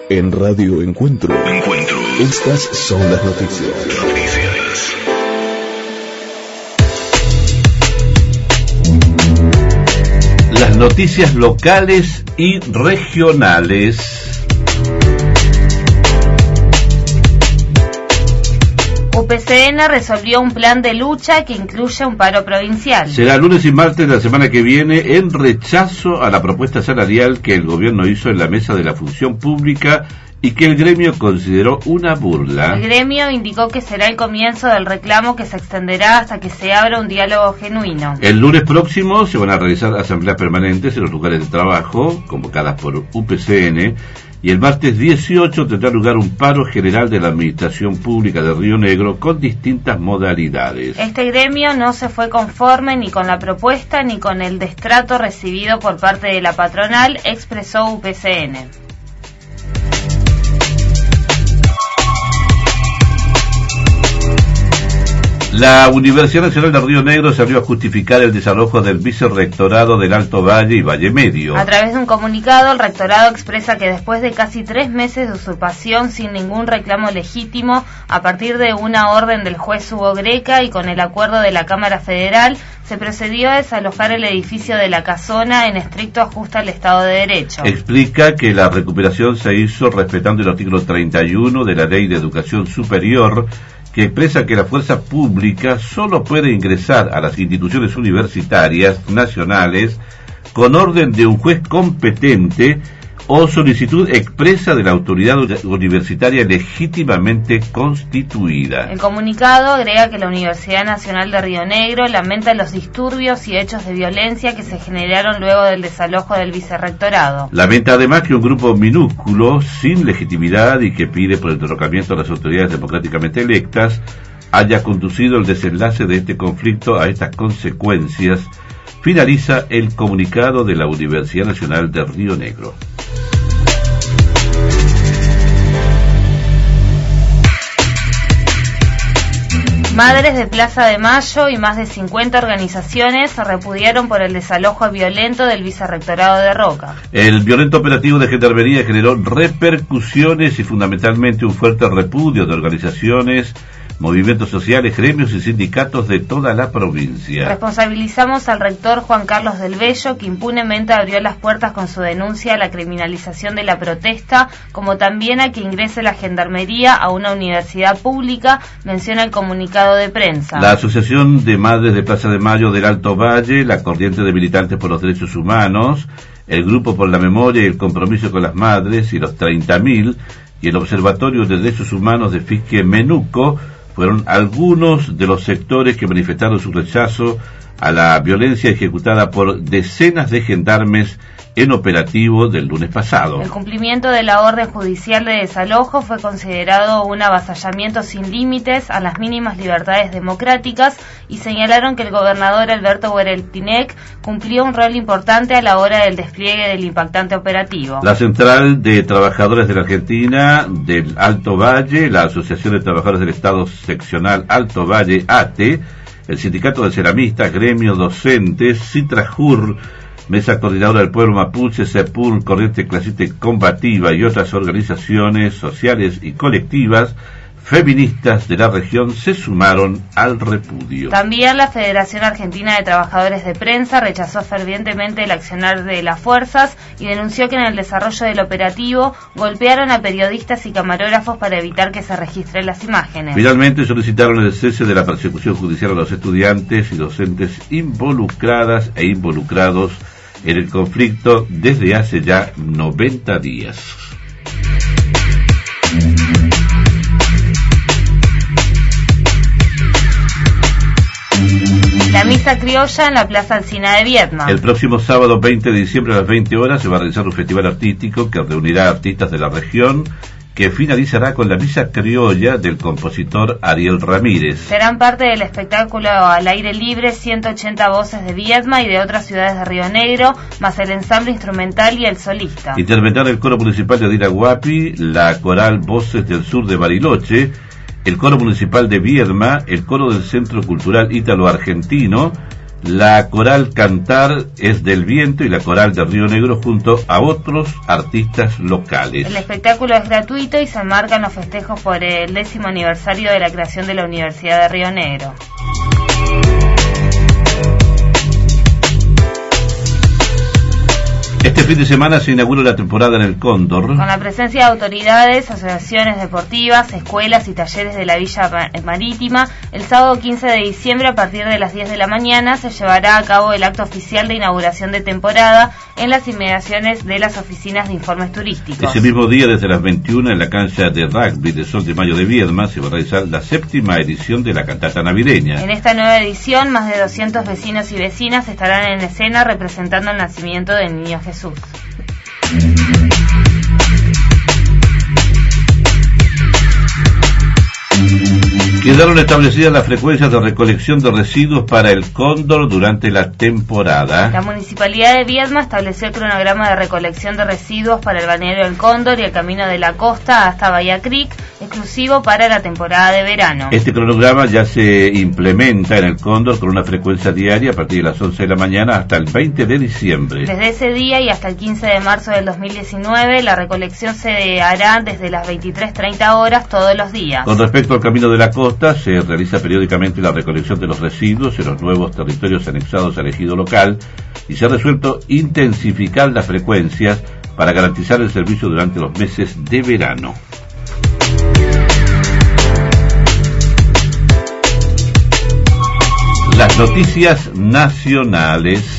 En Radio Encuentro. Estas son las noticias. Las noticias locales y regionales. UPCN resolvió un plan de lucha que incluye un paro provincial. Será lunes y martes de la semana que viene en rechazo a la propuesta salarial que el gobierno hizo en la mesa de la función pública y que el gremio consideró una burla. El gremio indicó que será el comienzo del reclamo que se extenderá hasta que se abra un diálogo genuino. El lunes próximo se van a realizar asambleas permanentes en los lugares de trabajo, convocadas por UPCN, y el martes 18 tendrá lugar un paro general de la Administración Pública de Río Negro con distintas modalidades. Este gremio no se fue conforme ni con la propuesta ni con el destrato recibido por parte de la patronal, expresó UPCN. La Universidad Nacional de Río Negro salió a justificar el desalojo del vicerrectorado del Alto Valle y Valle Medio. A través de un comunicado, el rectorado expresa que después de casi 3 meses de usurpación sin ningún reclamo legítimo, a partir de una orden del juez Hugo Greca y con el acuerdo de la Cámara Federal, se procedió a desalojar el edificio de la Casona en estricto ajuste al Estado de Derecho. Explica que la recuperación se hizo respetando el artículo 31 de la Ley de Educación Superior, que expresa que la fuerza pública solo puede ingresar a las instituciones universitarias nacionales con orden de un juez competente o solicitud expresa de la autoridad universitaria legítimamente constituida. El comunicado agrega que la Universidad Nacional de Río Negro lamenta los disturbios y hechos de violencia que se generaron luego del desalojo del vicerrectorado. Lamenta además que un grupo minúsculo, sin legitimidad y que pide por el derrocamiento de las autoridades democráticamente electas, haya conducido el desenlace de este conflicto a estas consecuencias. Finaliza el comunicado de la Universidad Nacional de Río Negro. Madres de Plaza de Mayo y más de 50 organizaciones se repudiaron por el desalojo violento del vicerrectorado de Roca. El violento operativo de Gendarmería generó repercusiones y fundamentalmente un fuerte repudio de organizaciones, movimientos sociales, gremios y sindicatos de toda la provincia. Responsabilizamos al rector Juan Carlos del Bello, que impunemente abrió las puertas con su denuncia a la criminalización de la protesta, como también a que ingrese la Gendarmería a una universidad pública, menciona el comunicado de prensa. La Asociación de Madres de Plaza de Mayo del Alto Valle, la Corriente de Militantes por los Derechos Humanos, el Grupo por la Memoria y el Compromiso con las Madres y los 30.000 y el Observatorio de Derechos Humanos de Fisque Menuco fueron algunos de los sectores que manifestaron su rechazo a la violencia ejecutada por decenas de gendarmes en operativo del lunes pasado. El cumplimiento de la orden judicial de desalojo fue considerado un avasallamiento sin límites a las mínimas libertades democráticas y señalaron que el gobernador Alberto Guereltinec cumplió un rol importante a la hora del despliegue del impactante operativo. La Central de Trabajadores de la Argentina del Alto Valle, la Asociación de Trabajadores del Estado Seccional Alto Valle, ATE, el Sindicato de Ceramistas, Gremio Docentes, Citrajur, Mesa Coordinadora del Pueblo Mapuche, CEPUR, Corriente Clasista Combativa y otras organizaciones sociales y colectivas feministas de la región se sumaron al repudio. También la Federación Argentina de Trabajadores de Prensa rechazó fervientemente el accionar de las fuerzas y denunció que en el desarrollo del operativo golpearon a periodistas y camarógrafos para evitar que se registren las imágenes. Finalmente solicitaron el cese de la persecución judicial a los estudiantes y docentes involucradas e involucrados en el conflicto desde hace ya 90 días. La misa criolla en la Plaza Alsina de Viedma. El próximo sábado 20 de diciembre a las 20 horas se va a realizar un festival artístico que reunirá artistas de la región, que finalizará con la misa criolla del compositor Ariel Ramírez. Serán parte del espectáculo al aire libre 180 voces de Viedma y de otras ciudades de Río Negro, más el ensamble instrumental y el solista. Intervendrán el coro municipal de Adiraguapi, la coral Voces del Sur de Bariloche, el coro municipal de Viedma, el coro del Centro Cultural Ítalo Argentino, La coral Cantar es del Viento y la coral de Río Negro junto a otros artistas locales. El espectáculo es gratuito y se enmarcan los festejos por el 10º aniversario de la creación de la Universidad de Río Negro. Este fin de semana se inaugura la temporada en el Cóndor. Con la presencia de autoridades, asociaciones deportivas, escuelas y talleres de la Villa Marítima, el sábado 15 de diciembre a partir de las 10 de la mañana se llevará a cabo el acto oficial de inauguración de temporada en las inmediaciones de las oficinas de informes turísticos. Ese mismo día, desde las 21 en la cancha de rugby de Sol de Mayo de Viedma, se va a realizar la 7ª edición de la cantata navideña. En esta nueva edición, más de 200 vecinos y vecinas estarán en escena representando el nacimiento del Niño Jesús. Quedaron establecidas las frecuencias de recolección de residuos para el Cóndor durante la temporada. La Municipalidad de Viedma estableció el cronograma de recolección de residuos para el balneario del Cóndor y el camino de la costa hasta Bahía Creek, exclusivo para la temporada de verano. Este cronograma ya se implementa en el Cóndor con una frecuencia diaria a partir de las 11 de la mañana hasta el 20 de diciembre. Desde ese día y hasta el 15 de marzo del 2019, la recolección se hará desde las 23:30 horas todos los días. Con respecto al camino de la costa, se realiza periódicamente la recolección de los residuos en los nuevos territorios anexados al ejido local y se ha resuelto intensificar las frecuencias para garantizar el servicio durante los meses de verano. Las noticias nacionales.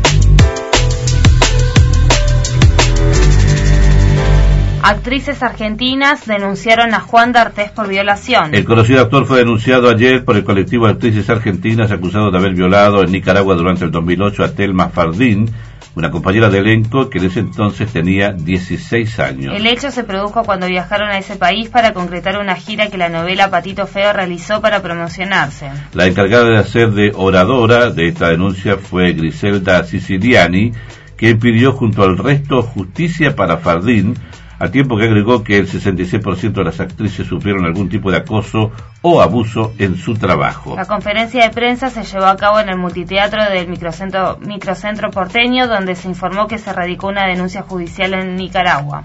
Actrices argentinas denunciaron a Juan D'Artés por violación. El conocido actor fue denunciado ayer por el colectivo de actrices argentinas acusado de haber violado en Nicaragua durante el 2008 a Thelma Fardín, una compañera de elenco que en ese entonces tenía 16 años. El hecho se produjo cuando viajaron a ese país para concretar una gira que la novela Patito Feo realizó para promocionarse. La encargada de hacer de oradora de esta denuncia fue Griselda Siciliani, quien pidió junto al resto justicia para Fardín, al tiempo que agregó que el 66% de las actrices sufrieron algún tipo de acoso o abuso en su trabajo. La conferencia de prensa se llevó a cabo en el multiteatro del microcentro porteño, donde se informó que se radicó una denuncia judicial en Nicaragua.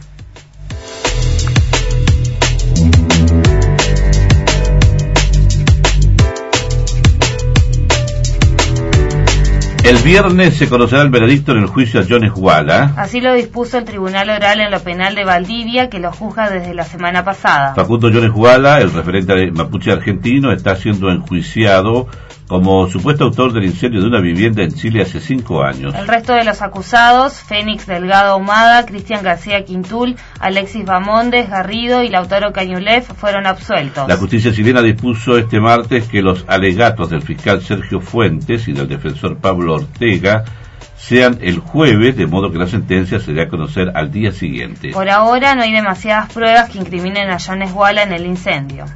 El viernes se conocerá el veredicto en el juicio a Jones Walla. Así lo dispuso el Tribunal Oral en lo Penal de Valdivia, que lo juzga desde la semana pasada. Facundo Jones Walla, el referente mapuche argentino, está siendo enjuiciado como supuesto autor del incendio de una vivienda en Chile hace 5 años. El resto de los acusados, Fénix Delgado Ahumada, Cristian García Quintul, Alexis Bamondes Garrido y Lautaro Cañulev, fueron absueltos. La justicia chilena dispuso este martes que los alegatos del fiscal Sergio Fuentes y del defensor Pablo Ortega sean el jueves, de modo que la sentencia se dé a conocer al día siguiente. Por ahora no hay demasiadas pruebas que incriminen a Jones Walla en el incendio.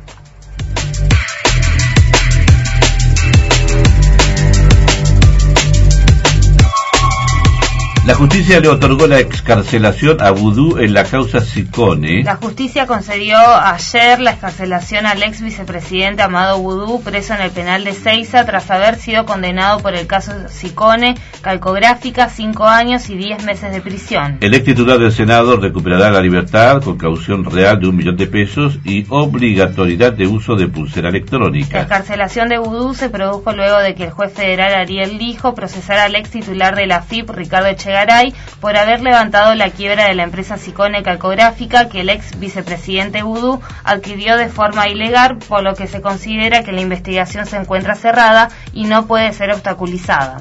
La justicia le otorgó la excarcelación a Vudú en la causa Sicone. La justicia concedió ayer la excarcelación al ex vicepresidente Amado Vudú, preso en el penal de Seiza, tras haber sido condenado por el caso Sicone, Calcográfica, 5 años y 10 meses de prisión. El ex titular del Senado recuperará la libertad con caución real de $1.000.000 y obligatoriedad de uso de pulsera electrónica. La excarcelación de Vudú se produjo luego de que el juez federal Ariel Lijo procesara al ex titular de la AFIP, Ricardo Echegaray, por haber levantado la quiebra de la empresa Sicone Calcográfica que el ex vicepresidente Vudú adquirió de forma ilegal, por lo que se considera que la investigación se encuentra cerrada y no puede ser obstaculizada.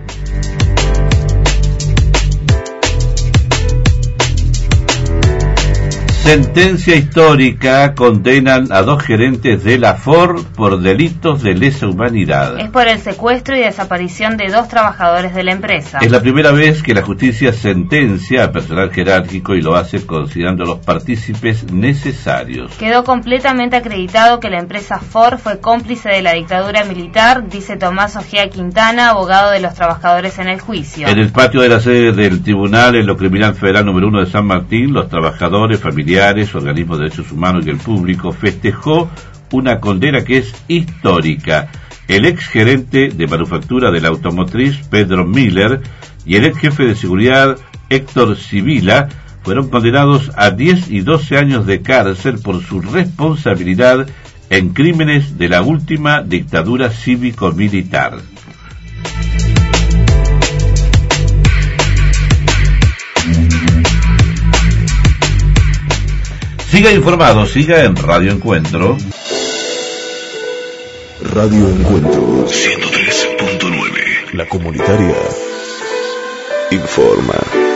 Sentencia histórica: condenan a 2 gerentes de la FOR por delitos de lesa humanidad. Es por el secuestro y desaparición de 2 trabajadores de la empresa. Es la primera vez que la justicia sentencia a personal jerárquico y lo hace considerando los partícipes necesarios. Quedó completamente acreditado que la empresa FOR fue cómplice de la dictadura militar, dice Tomás Ojea Quintana, abogado de los trabajadores en el juicio. En el patio de la sede del Tribunal en lo Criminal Federal número 1 de San Martín, los trabajadores, familiares, organismos de derechos humanos y el público festejó una condena que es histórica. el ex gerente de manufactura de la automotriz Pedro Miller y el ex jefe de seguridad Héctor Sibila fueron condenados a 10 y 12 años de cárcel por su responsabilidad en crímenes de la última dictadura cívico-militar. Siga informado, siga en Radio Encuentro. Radio Encuentro 103.9. La comunitaria informa.